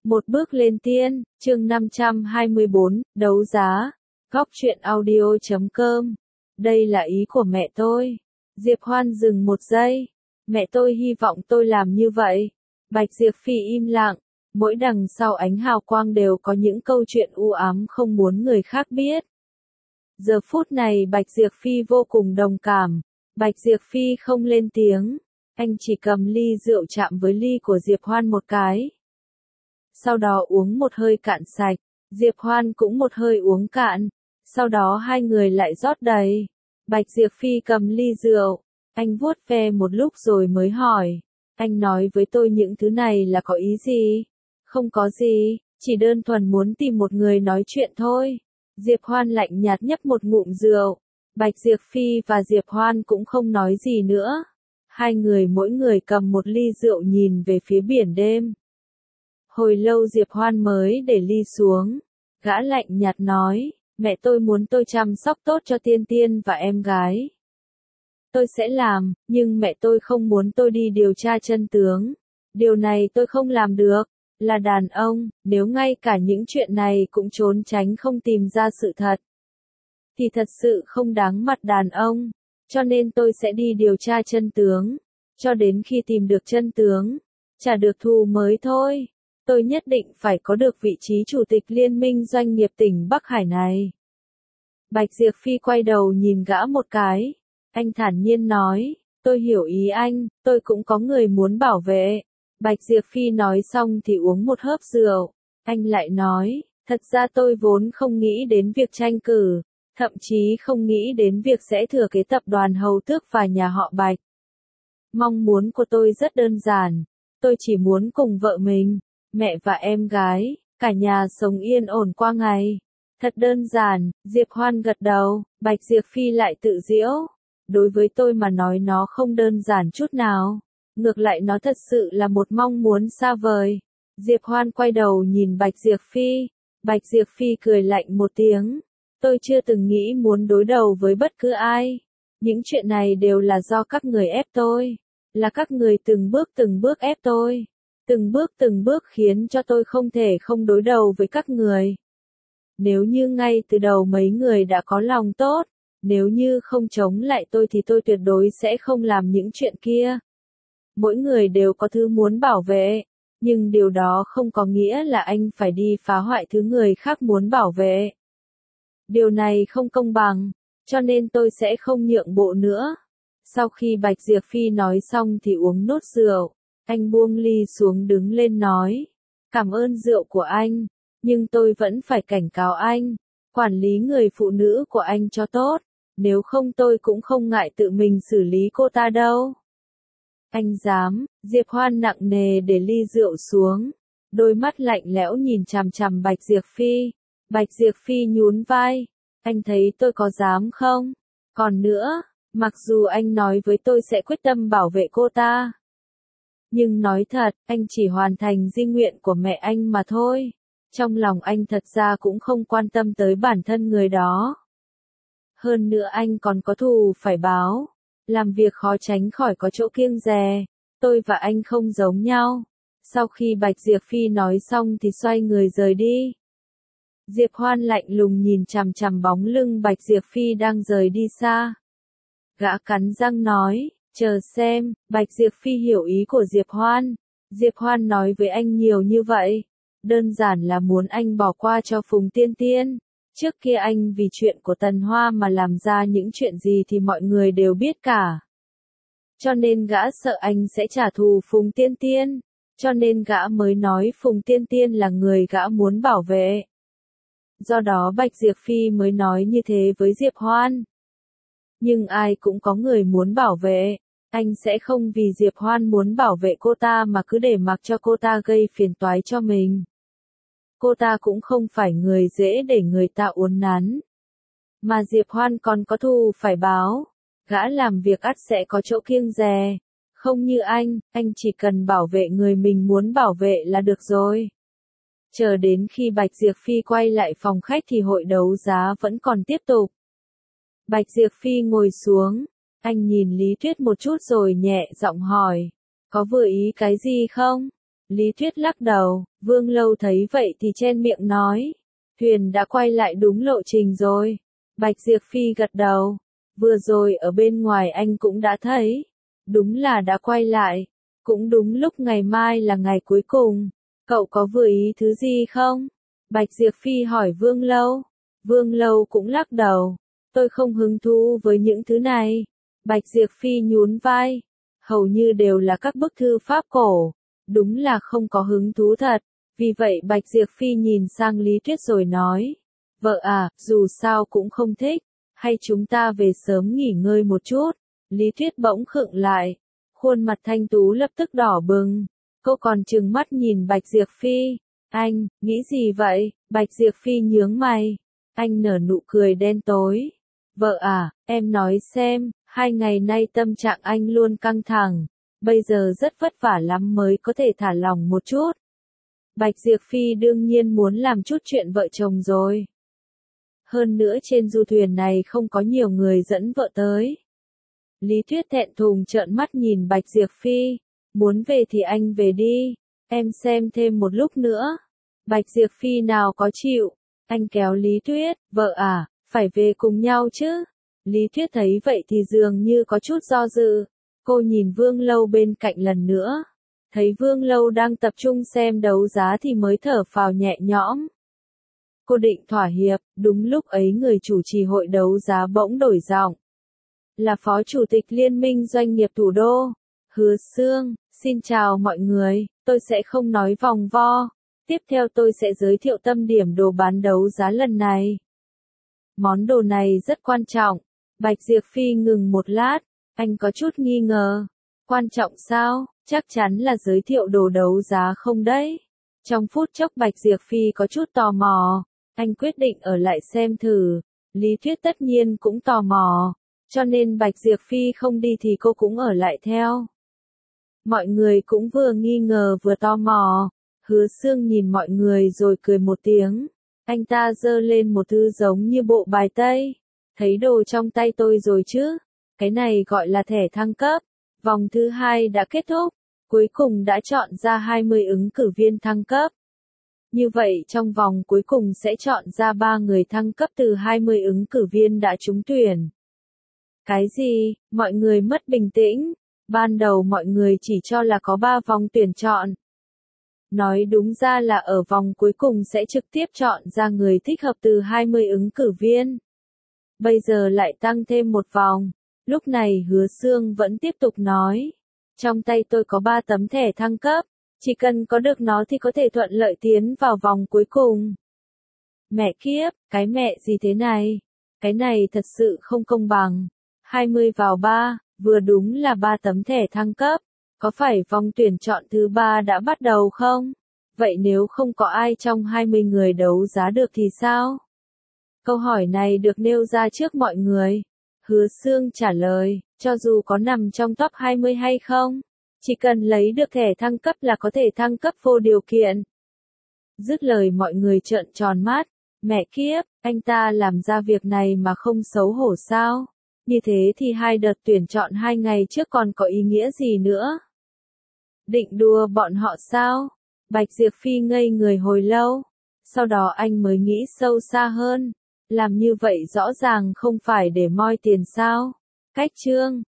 Một bước lên tiên, chương 524, đấu giá. Góc truyện audio.com. Đây là ý của mẹ tôi. Diệp Hoan dừng một giây. Mẹ tôi hy vọng tôi làm như vậy. Bạch Diệp Phi im lặng. Mỗi đằng sau ánh hào quang đều có những câu chuyện u ám không muốn người khác biết. Giờ phút này Bạch Diệp Phi vô cùng đồng cảm. Bạch Diệp Phi không lên tiếng. Anh chỉ cầm ly rượu chạm với ly của Diệp Hoan một cái. Sau đó uống một hơi cạn sạch, Diệp Hoan cũng một hơi uống cạn, sau đó hai người lại rót đầy. Bạch Diệp Phi cầm ly rượu, anh vuốt ve một lúc rồi mới hỏi, anh nói với tôi những thứ này là có ý gì? Không có gì, chỉ đơn thuần muốn tìm một người nói chuyện thôi. Diệp Hoan lạnh nhạt nhấp một ngụm rượu, Bạch Diệp Phi và Diệp Hoan cũng không nói gì nữa. Hai người mỗi người cầm một ly rượu nhìn về phía biển đêm. Hồi lâu Diệp Hoan mới để ly xuống. Gã lạnh nhạt nói, mẹ tôi muốn tôi chăm sóc tốt cho Tiên Tiên và em gái. Tôi sẽ làm, nhưng mẹ tôi không muốn tôi đi điều tra chân tướng. Điều này tôi không làm được. Là đàn ông, nếu ngay cả những chuyện này cũng trốn tránh không tìm ra sự thật, thì thật sự không đáng mặt đàn ông. Cho nên tôi sẽ đi điều tra chân tướng. Cho đến khi tìm được chân tướng, trả được thù mới thôi. Tôi nhất định phải có được vị trí chủ tịch liên minh doanh nghiệp tỉnh Bắc Hải này. Bạch Diệp Phi quay đầu nhìn gã một cái. Anh thản nhiên nói, tôi hiểu ý anh, tôi cũng có người muốn bảo vệ. Bạch Diệp Phi nói xong thì uống một hớp rượu. Anh lại nói, thật ra tôi vốn không nghĩ đến việc tranh cử, thậm chí không nghĩ đến việc sẽ thừa kế tập đoàn Hầu Tước và nhà họ Bạch. Mong muốn của tôi rất đơn giản, tôi chỉ muốn cùng vợ mình, mẹ và em gái, cả nhà sống yên ổn qua ngày. Thật đơn giản, Diệp Hoan gật đầu, Bạch Diệp Phi lại tự giễu. Đối với tôi mà nói nó không đơn giản chút nào. Ngược lại nó thật sự là một mong muốn xa vời. Diệp Hoan quay đầu nhìn Bạch Diệp Phi. Bạch Diệp Phi cười lạnh một tiếng. Tôi chưa từng nghĩ muốn đối đầu với bất cứ ai. Những chuyện này đều là do các người ép tôi. Là các người từng bước ép tôi. Từng bước khiến cho tôi không thể không đối đầu với các người. Nếu như ngay từ đầu mấy người đã có lòng tốt, nếu như không chống lại tôi thì tôi tuyệt đối sẽ không làm những chuyện kia. Mỗi người đều có thứ muốn bảo vệ, nhưng điều đó không có nghĩa là anh phải đi phá hoại thứ người khác muốn bảo vệ. Điều này không công bằng, cho nên tôi sẽ không nhượng bộ nữa. Sau khi Bạch Diệp Phi nói xong thì uống nốt rượu. Anh buông ly xuống đứng lên nói, cảm ơn rượu của anh, nhưng tôi vẫn phải cảnh cáo anh, quản lý người phụ nữ của anh cho tốt, nếu không tôi cũng không ngại tự mình xử lý cô ta đâu. Anh dám, Diệp Hoan nặng nề để ly rượu xuống, đôi mắt lạnh lẽo nhìn chằm chằm Bạch Diệp Phi. Bạch Diệp Phi nhún vai, anh thấy tôi có dám không? Còn nữa, mặc dù anh nói với tôi sẽ quyết tâm bảo vệ cô ta, nhưng nói thật, anh chỉ hoàn thành di nguyện của mẹ anh mà thôi. Trong lòng anh thật ra cũng không quan tâm tới bản thân người đó. Hơn nữa anh còn có thù phải báo. Làm việc khó tránh khỏi có chỗ kiêng dè. Tôi và anh không giống nhau. Sau khi Bạch Diệp Phi nói xong thì xoay người rời đi. Diệp Hoan lạnh lùng nhìn chằm chằm bóng lưng Bạch Diệp Phi đang rời đi xa. Gã cắn răng nói, chờ xem. Bạch Diệp Phi hiểu ý của Diệp Hoan. Diệp Hoan nói với anh nhiều như vậy, đơn giản là muốn anh bỏ qua cho Phùng Tiên Tiên. Trước kia anh vì chuyện của Tần Hoa mà làm ra những chuyện gì thì mọi người đều biết cả. Cho nên gã sợ anh sẽ trả thù Phùng Tiên Tiên. Cho nên gã mới nói Phùng Tiên Tiên là người gã muốn bảo vệ. Do đó Bạch Diệp Phi mới nói như thế với Diệp Hoan. Nhưng ai cũng có người muốn bảo vệ. Anh sẽ không vì Diệp Hoan muốn bảo vệ cô ta mà cứ để mặc cho cô ta gây phiền toái cho mình. Cô ta cũng không phải người dễ để người ta uốn nắn. Mà Diệp Hoan còn có thù phải báo. Gã làm việc ắt sẽ có chỗ kiêng dè. Không như anh chỉ cần bảo vệ người mình muốn bảo vệ là được rồi. Chờ đến khi Bạch Diệp Phi quay lại phòng khách thì hội đấu giá vẫn còn tiếp tục. Bạch Diệp Phi ngồi xuống. Anh nhìn Lý Tuyết một chút rồi nhẹ giọng hỏi. Có vừa ý cái gì không? Lý Thuyết lắc đầu, Vương Lâu thấy vậy thì chen miệng nói. Thuyền đã quay lại đúng lộ trình rồi. Bạch Diệp Phi gật đầu. Vừa rồi ở bên ngoài anh cũng đã thấy. Đúng là đã quay lại. Cũng đúng lúc ngày mai là ngày cuối cùng. Cậu có vừa ý thứ gì không? Bạch Diệp Phi hỏi Vương Lâu. Vương Lâu cũng lắc đầu. Tôi không hứng thú với những thứ này. Bạch Diệp Phi nhún vai. Hầu như đều là các bức thư pháp cổ. Đúng là không có hứng thú thật. Vì vậy Bạch Diệp Phi nhìn sang Lý Tuyết rồi nói. Vợ à, dù sao cũng không thích. Hay chúng ta về sớm nghỉ ngơi một chút. Lý Tuyết bỗng khựng lại. Khuôn mặt thanh tú lập tức đỏ bừng. Cô còn trừng mắt nhìn Bạch Diệp Phi. Anh, nghĩ gì vậy? Bạch Diệp Phi nhướng mày. Anh nở nụ cười đen tối. Vợ à, em nói xem, 2 ngày nay tâm trạng anh luôn căng thẳng. Bây giờ rất vất vả lắm mới có thể thả lỏng một chút. Bạch Diệp Phi đương nhiên muốn làm chút chuyện vợ chồng rồi. Hơn nữa trên du thuyền này không có nhiều người dẫn vợ tới. Lý Thuyết thẹn thùng trợn mắt nhìn Bạch Diệp Phi. Muốn về thì anh về đi. Em xem thêm một lúc nữa. Bạch Diệp Phi nào có chịu. Anh kéo Lý Thuyết. Vợ à, phải về cùng nhau chứ. Lý Thuyết thấy vậy thì dường như có chút do dự. Cô nhìn Vương Lâu bên cạnh lần nữa. Thấy Vương Lâu đang tập trung xem đấu giá thì mới thở phào nhẹ nhõm. Cô định thỏa hiệp, đúng lúc ấy người chủ trì hội đấu giá bỗng đổi giọng. Là Phó Chủ tịch Liên minh Doanh nghiệp Thủ đô, Hứa Xương. Xin chào mọi người, tôi sẽ không nói vòng vo. Tiếp theo tôi sẽ giới thiệu tâm điểm đồ bán đấu giá lần này. Món đồ này rất quan trọng. Bạch Diệp Phi ngừng một lát, anh có chút nghi ngờ. Quan trọng sao? Chắc chắn là giới thiệu đồ đấu giá không đấy? Trong phút chốc Bạch Diệp Phi có chút tò mò. Anh quyết định ở lại xem thử. Lý Thuyết tất nhiên cũng tò mò. Cho nên Bạch Diệp Phi không đi thì cô cũng ở lại theo. Mọi người cũng vừa nghi ngờ vừa tò mò. Hứa Xương nhìn mọi người rồi cười một tiếng. Anh ta giơ lên một thứ giống như bộ bài tây. Thấy đồ trong tay tôi rồi chứ? Cái này gọi là thẻ thăng cấp. Vòng thứ 2 đã kết thúc. Cuối cùng đã chọn ra 20 ứng cử viên thăng cấp. Như vậy trong vòng cuối cùng sẽ chọn ra 3 người thăng cấp từ 20 ứng cử viên đã trúng tuyển. Cái gì? Mọi người mất bình tĩnh. Ban đầu mọi người chỉ cho là có 3 vòng tuyển chọn. Nói đúng ra là ở vòng cuối cùng sẽ trực tiếp chọn ra người thích hợp từ 20 ứng cử viên. Bây giờ lại tăng thêm một vòng. Lúc này Hứa Xương vẫn tiếp tục nói. Trong tay tôi có 3 tấm thẻ thăng cấp. Chỉ cần có được nó thì có thể thuận lợi tiến vào vòng cuối cùng. Mẹ kiếp, cái mẹ gì thế này? Cái này thật sự không công bằng. 20 vào 3, vừa đúng là 3 tấm thẻ thăng cấp. Có phải vòng tuyển chọn thứ 3 đã bắt đầu không? Vậy nếu không có ai trong 20 người đấu giá được thì sao? Câu hỏi này được nêu ra trước mọi người. Hứa Xương trả lời, cho dù có nằm trong top 20 hay không, chỉ cần lấy được thẻ thăng cấp là có thể thăng cấp vô điều kiện. Dứt lời mọi người trợn tròn mắt, mẹ kiếp, anh ta làm ra việc này mà không xấu hổ sao? Như thế thì 2 đợt tuyển chọn 2 ngày trước còn có ý nghĩa gì nữa? Định đùa bọn họ sao? Bạch Diệp Phi ngây người hồi lâu, sau đó anh mới nghĩ sâu xa hơn. Làm như vậy rõ ràng không phải để moi tiền sao? Cách chương